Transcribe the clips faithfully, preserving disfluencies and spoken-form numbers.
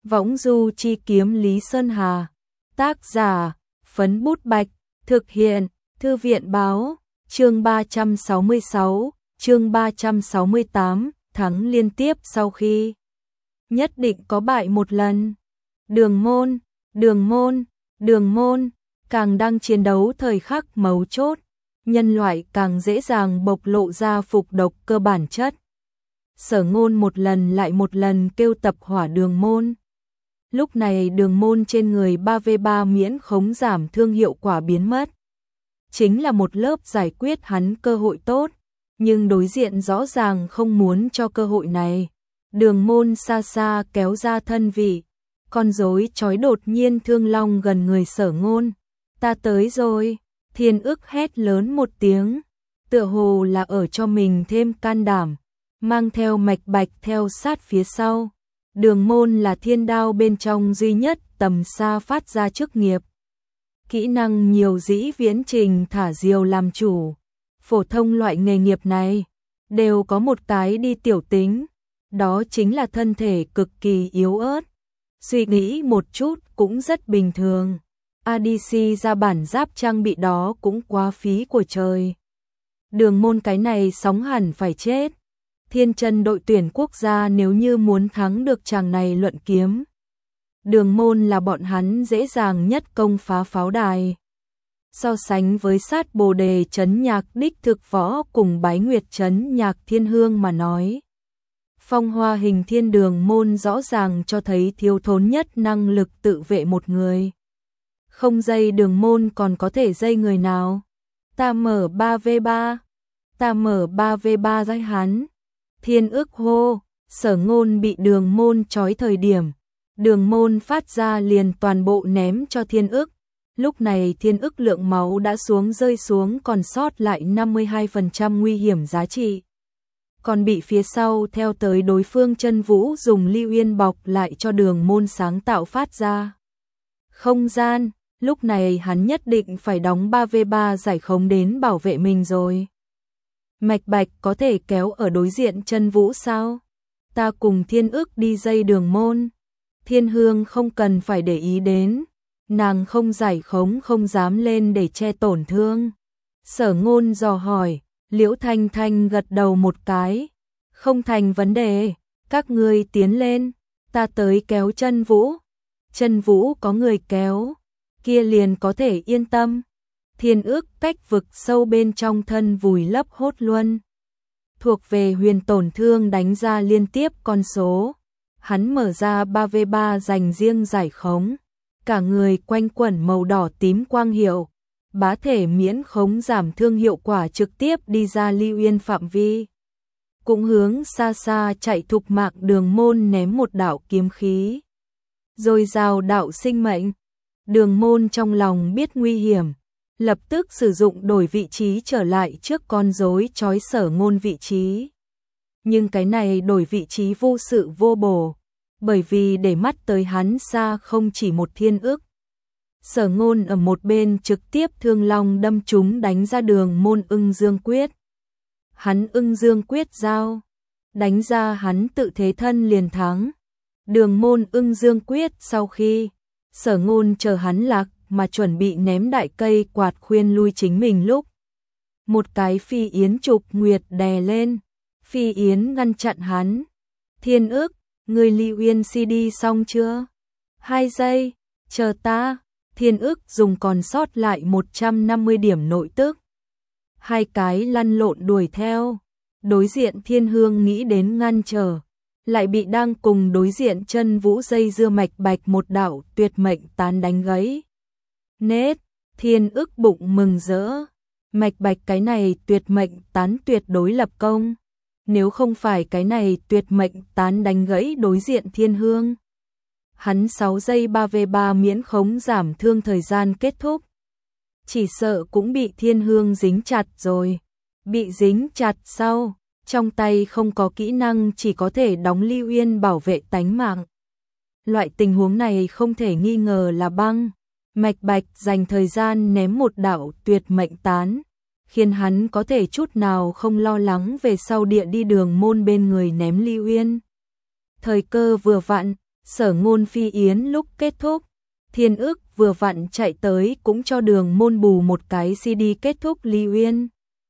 Võng du chi kiếm Lý Sơn Hà. Tác giả, Phấn Bút Bạch. Thực hiện, Thư viện báo. Chương ba trăm sáu mươi sáu, chương ba trăm sáu mươi tám, thắng liên tiếp sau khi nhất định có bại một lần. Đường môn, đường môn, đường môn, càng đang chiến đấu thời khắc mấu chốt, nhân loại càng dễ dàng bộc lộ ra phục độc cơ bản chất. Sở Ngôn một lần lại một lần kêu tập hỏa đường môn. Lúc này đường môn trên người ba vê ba miễn khống giảm thương hiệu quả biến mất. Chính là một lớp giải quyết hắn cơ hội tốt, nhưng đối diện rõ ràng không muốn cho cơ hội này. Đường môn xa xa kéo ra thân vị, con rối chói đột nhiên thương long gần người Sở Ngôn. Ta tới rồi, Thiên Ức hét lớn một tiếng, tựa hồ là ở cho mình thêm can đảm, mang theo Mạch Bạch theo sát phía sau. Đường môn là thiên đao bên trong duy nhất tầm xa phát ra chức nghiệp. Kỹ năng nhiều dĩ viễn trình thả diều làm chủ. Phổ thông loại nghề nghiệp này đều có một cái đi tiểu tính, đó chính là thân thể cực kỳ yếu ớt. Suy nghĩ một chút cũng rất bình thường. a đê xê ra bản giáp trang bị đó cũng quá phí của trời. Đường môn cái này sóng hẳn phải chết. Thiên chân đội tuyển quốc gia nếu như muốn thắng được chàng này luận kiếm, đường môn là bọn hắn dễ dàng nhất công phá pháo đài. So sánh với sát bồ đề trấn nhạc đích thực võ cùng bái nguyệt trấn nhạc thiên hương mà nói, phong hoa hình thiên đường môn rõ ràng cho thấy thiếu thốn nhất năng lực tự vệ một người. Không dây đường môn còn có thể dây người nào? Ta mở ba vê ba, ta mở ba vê ba dây hắn. Thiên Ức hô. Sở Ngôn bị đường môn trói thời điểm, đường môn phát ra liền toàn bộ ném cho Thiên Ức. Lúc này Thiên Ức lượng máu đã xuống rơi xuống còn sót lại năm mươi hai phần trăm nguy hiểm giá trị. Còn bị phía sau theo tới đối phương Chân Vũ dùng Lưu Yên bọc lại cho đường môn sáng tạo phát ra không gian. Lúc này hắn nhất định phải đóng ba vê ba giải khống đến bảo vệ mình rồi. Mạch Bạch có thể kéo ở đối diện Chân Vũ sao? Ta cùng Thiên Ức đi dây đường môn. Thiên Hương không cần phải để ý đến, nàng không giải khống không dám lên để che tổn thương. Sở Ngôn dò hỏi, Liễu Thanh Thanh gật đầu một cái. Không thành vấn đề, các ngươi tiến lên, ta tới kéo Chân Vũ. Chân Vũ có người kéo, kia liền có thể yên tâm. Thiên Ức cách vực sâu bên trong thân vùi lấp hốt luân. Thuộc về huyền tổn thương đánh ra liên tiếp con số. Hắn mở ra ba vê ba dành riêng giải khống. Cả người quanh quẩn màu đỏ tím quang hiệu. Bá thể miễn khống giảm thương hiệu quả trực tiếp đi ra Lưu Yên phạm vi. Cũng hướng xa xa chạy thục mạng đường môn ném một đạo kiếm khí. Rồi rào đạo sinh mệnh. Đường môn trong lòng biết nguy hiểm, lập tức sử dụng đổi vị trí trở lại trước con rối trói Sở Ngôn vị trí. Nhưng cái này đổi vị trí vô sự vô bổ, bởi vì để mắt tới hắn xa không chỉ một Thiên Ức. Sở Ngôn ở một bên trực tiếp thương long đâm trúng đánh ra đường môn Ưng Dương Quyết. Hắn Ưng Dương Quyết giao, đánh ra hắn tự thế thân liền thắng. Đường môn Ưng Dương Quyết sau khi Sở Ngôn chờ hắn lạc mà chuẩn bị ném đại cây quạt khuyên lui chính mình lúc, một cái phi yến trục nguyệt đè lên, phi yến ngăn chặn hắn. Thiên Ức, người Lưu Yên xê đê xong chưa? Hai giây, chờ ta. Thiên Ức dùng còn sót lại một trăm năm mươi điểm nội tức. Hai cái lăn lộn đuổi theo. Đối diện Thiên Hương nghĩ đến ngăn trở, lại bị đang cùng đối diện Chân Vũ dây dưa Mạch Bạch một đạo tuyệt mệnh tán đánh gãy. Nết, Thiên Ức bụng mừng rỡ. Mạch Bạch cái này tuyệt mệnh tán tuyệt đối lập công. Nếu không phải cái này tuyệt mệnh tán đánh gãy đối diện Thiên Hương, hắn sáu giây ba vê ba miễn khống giảm thương thời gian kết thúc. Chỉ sợ cũng bị Thiên Hương dính chặt rồi. Bị dính chặt sau, trong tay không có kỹ năng chỉ có thể đóng Lưu Yên bảo vệ tánh mạng. Loại tình huống này không thể nghi ngờ là băng. Mạch Bạch dành thời gian ném một đạo tuyệt mệnh tán, khiến hắn có thể chút nào không lo lắng về sau địa đi đường môn bên người ném Lưu Yên. Thời cơ vừa vặn, Sở Ngôn Phi Yến lúc kết thúc, Thiên Ức vừa vặn chạy tới cũng cho Đường Môn bù một cái xê đê kết thúc Ly Uyên.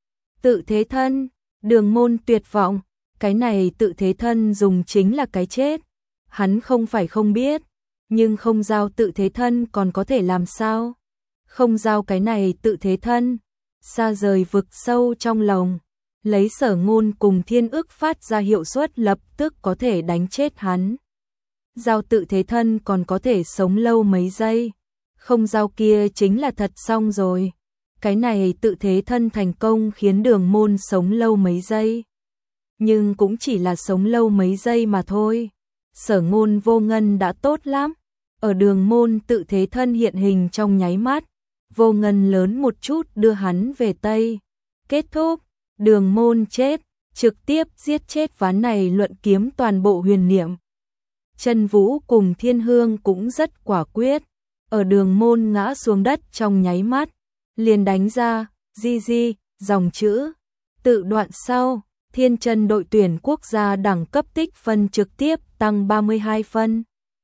Tự thế thân, Đường Môn tuyệt vọng, cái này tự thế thân dùng chính là cái chết. Hắn không phải không biết, nhưng không giao tự thế thân còn có thể làm sao? Không giao cái này tự thế thân, xa rời vực sâu trong lòng, lấy Sở Ngôn cùng Thiên Ức phát ra hiệu suất lập tức có thể đánh chết hắn. Giao tự thế thân còn có thể sống lâu mấy giây, không giao kia chính là thật xong rồi. Cái này tự thế thân thành công khiến Đường Môn sống lâu mấy giây, nhưng cũng chỉ là sống lâu mấy giây mà thôi. Sở Ngôn vô ngân đã tốt lắm, ở Đường Môn tự thế thân hiện hình trong nháy mắt, vô ngân lớn một chút đưa hắn về Tây. Kết thúc, Đường Môn chết, trực tiếp giết chết ván này luận kiếm toàn bộ huyền niệm. Trần Vũ cùng Thiên Hương cũng rất quả quyết, ở Đường Môn ngã xuống đất trong nháy mắt, liền đánh ra, di di, dòng chữ. Tự đoạn sau, Thiên Chân đội tuyển quốc gia đẳng cấp tích phân trực tiếp tăng ba mươi hai phân.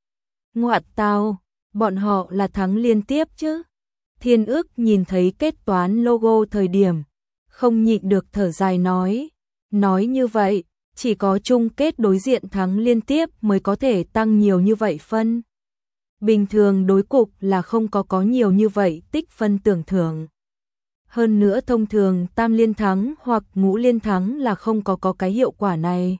Ngoại tào, bọn họ là thắng liên tiếp chứ. Thiên Ức nhìn thấy kết toán logo thời điểm, không nhịn được thở dài nói. Nói như vậy, chỉ có chung kết đối diện thắng liên tiếp mới có thể tăng nhiều như vậy phân. Bình thường đối cục là không có có nhiều như vậy tích phân tưởng thưởng. Hơn nữa thông thường tam liên thắng hoặc ngũ liên thắng là không có có cái hiệu quả này.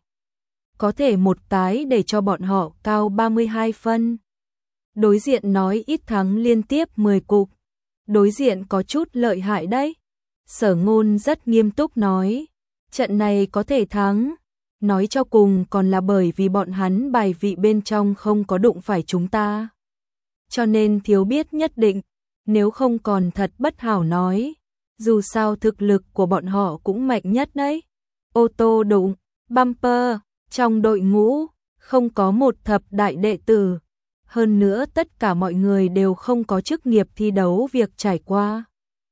Có thể một cái để cho bọn họ cao ba mươi hai phân. Đối diện nói ít thắng liên tiếp mười cục. Đối diện có chút lợi hại đấy. Sở Ngôn rất nghiêm túc nói. Trận này có thể thắng. Nói cho cùng còn là bởi vì bọn hắn bài vị bên trong không có đụng phải chúng ta. Cho nên thiếu biết nhất định. Nếu không còn thật bất hảo nói. Dù sao thực lực của bọn họ cũng mạnh nhất đấy. Ô tô đụng, bumper, trong đội ngũ, không có một thập đại đệ tử. Hơn nữa tất cả mọi người đều không có chức nghiệp thi đấu việc trải qua.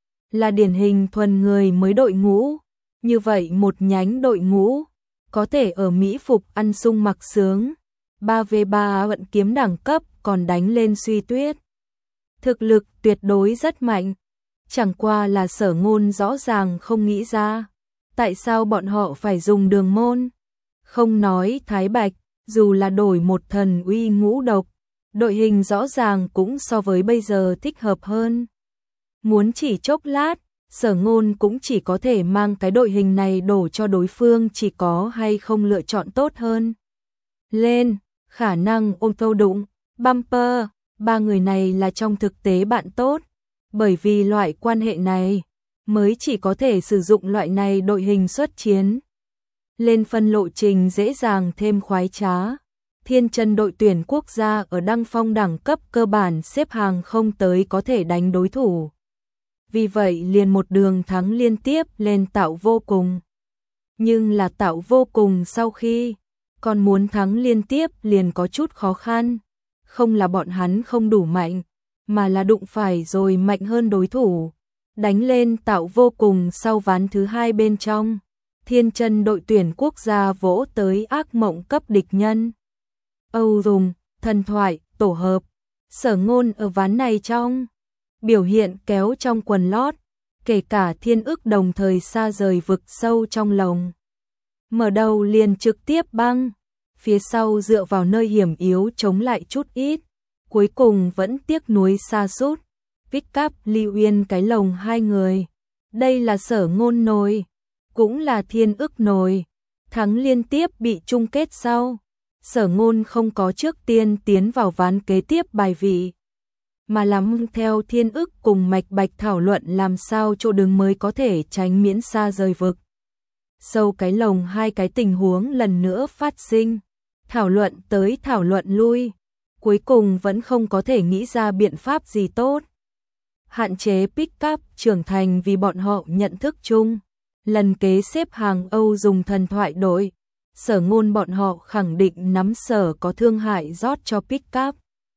Là điển hình thuần người mới đội ngũ. Như vậy một nhánh đội ngũ, có thể ở Mỹ phục ăn sung mặc sướng. ba vs ba vận kiếm đẳng cấp còn đánh lên Suy Tuyết. Thực lực tuyệt đối rất mạnh. Chẳng qua là Sở Ngôn rõ ràng không nghĩ ra, tại sao bọn họ phải dùng Đường Môn. Không nói Thái Bạch, dù là đổi một thần uy ngũ độc, đội hình rõ ràng cũng so với bây giờ thích hợp hơn. Muốn chỉ chốc lát, Sở Ngôn cũng chỉ có thể mang cái đội hình này đổ cho đối phương, chỉ có hay không lựa chọn tốt hơn. Lên, khả năng ô tô đụng, bumper, ba người này là trong thực tế bạn tốt. Bởi vì loại quan hệ này, mới chỉ có thể sử dụng loại này đội hình xuất chiến. Lên phân lộ trình dễ dàng thêm khoái trá. Thiên Chân đội tuyển quốc gia ở đăng phong đẳng cấp cơ bản xếp hàng không tới có thể đánh đối thủ. Vì vậy liền một đường thắng liên tiếp lên tạo vô cùng. Nhưng là tạo vô cùng sau khi, còn muốn thắng liên tiếp liền có chút khó khăn. Không là bọn hắn không đủ mạnh, mà là đụng phải rồi mạnh hơn đối thủ. Đánh lên tạo vô cùng sau ván thứ hai bên trong. Thiên Chân đội tuyển quốc gia vỗ tới ác mộng cấp địch nhân. Âu Dùng, thần thoại, tổ hợp. Sở Ngôn ở ván này trong biểu hiện kéo trong quần lót, kể cả Thiên Ức đồng thời xa rời vực sâu trong lòng. Mở đầu liền trực tiếp băng, phía sau dựa vào nơi hiểm yếu chống lại chút ít. Cuối cùng vẫn tiếc nuối xa sút, pick up Ly Uyên cái lồng hai người. Đây là Sở Ngôn nồi, cũng là Thiên Ức nồi. Thắng liên tiếp bị chung kết sau. Sở Ngôn không có trước tiên tiến vào ván kế tiếp bài vị, mà lắm theo Thiên Ức cùng Mạch Bạch thảo luận làm sao chỗ đứng mới có thể tránh miễn xa rời vực. Sâu cái lồng hai cái tình huống lần nữa phát sinh. Thảo luận tới thảo luận lui. Cuối cùng vẫn không có thể nghĩ ra biện pháp gì tốt. Hạn chế pick up trưởng thành vì bọn họ nhận thức chung. Lần kế xếp hàng Âu Dùng thần thoại đội. Sở Ngôn bọn họ khẳng định nắm sở có thương hại rót cho pick up.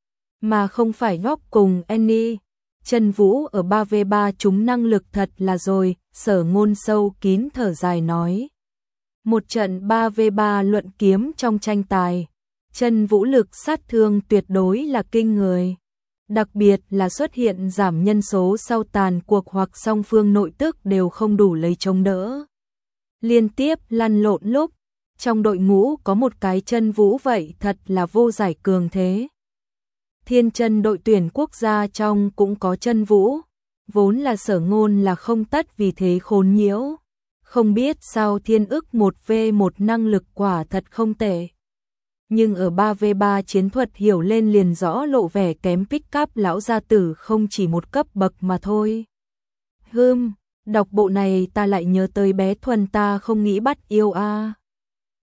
Mà không phải góc cùng Annie. Trần Vũ ở ba vs ba chúng năng lực thật là rồi. Sở Ngôn sâu kín thở dài nói. Một trận ba vs ba luận kiếm trong tranh tài. chân vũ lực sát thương tuyệt đối là kinh người. Đặc biệt là xuất hiện giảm nhân số sau tàn cuộc hoặc song phương nội tức đều không đủ lấy chống đỡ. Liên tiếp lăn lộn lúc, trong đội ngũ có một cái chân vũ vậy thật là vô giải cường thế. Thiên chân đội tuyển quốc gia trong cũng có chân vũ, vốn là Sở Ngôn là không tất vì thế khốn nhiễu. Không biết sao Thiên ức một v một năng lực quả thật không tệ. Nhưng ở ba v ba chiến thuật hiểu lên liền rõ lộ vẻ kém pick up lão gia tử không chỉ một cấp bậc mà thôi. Hừm, đọc bộ này ta lại nhớ tới bé Thuần ta không nghĩ bắt yêu a.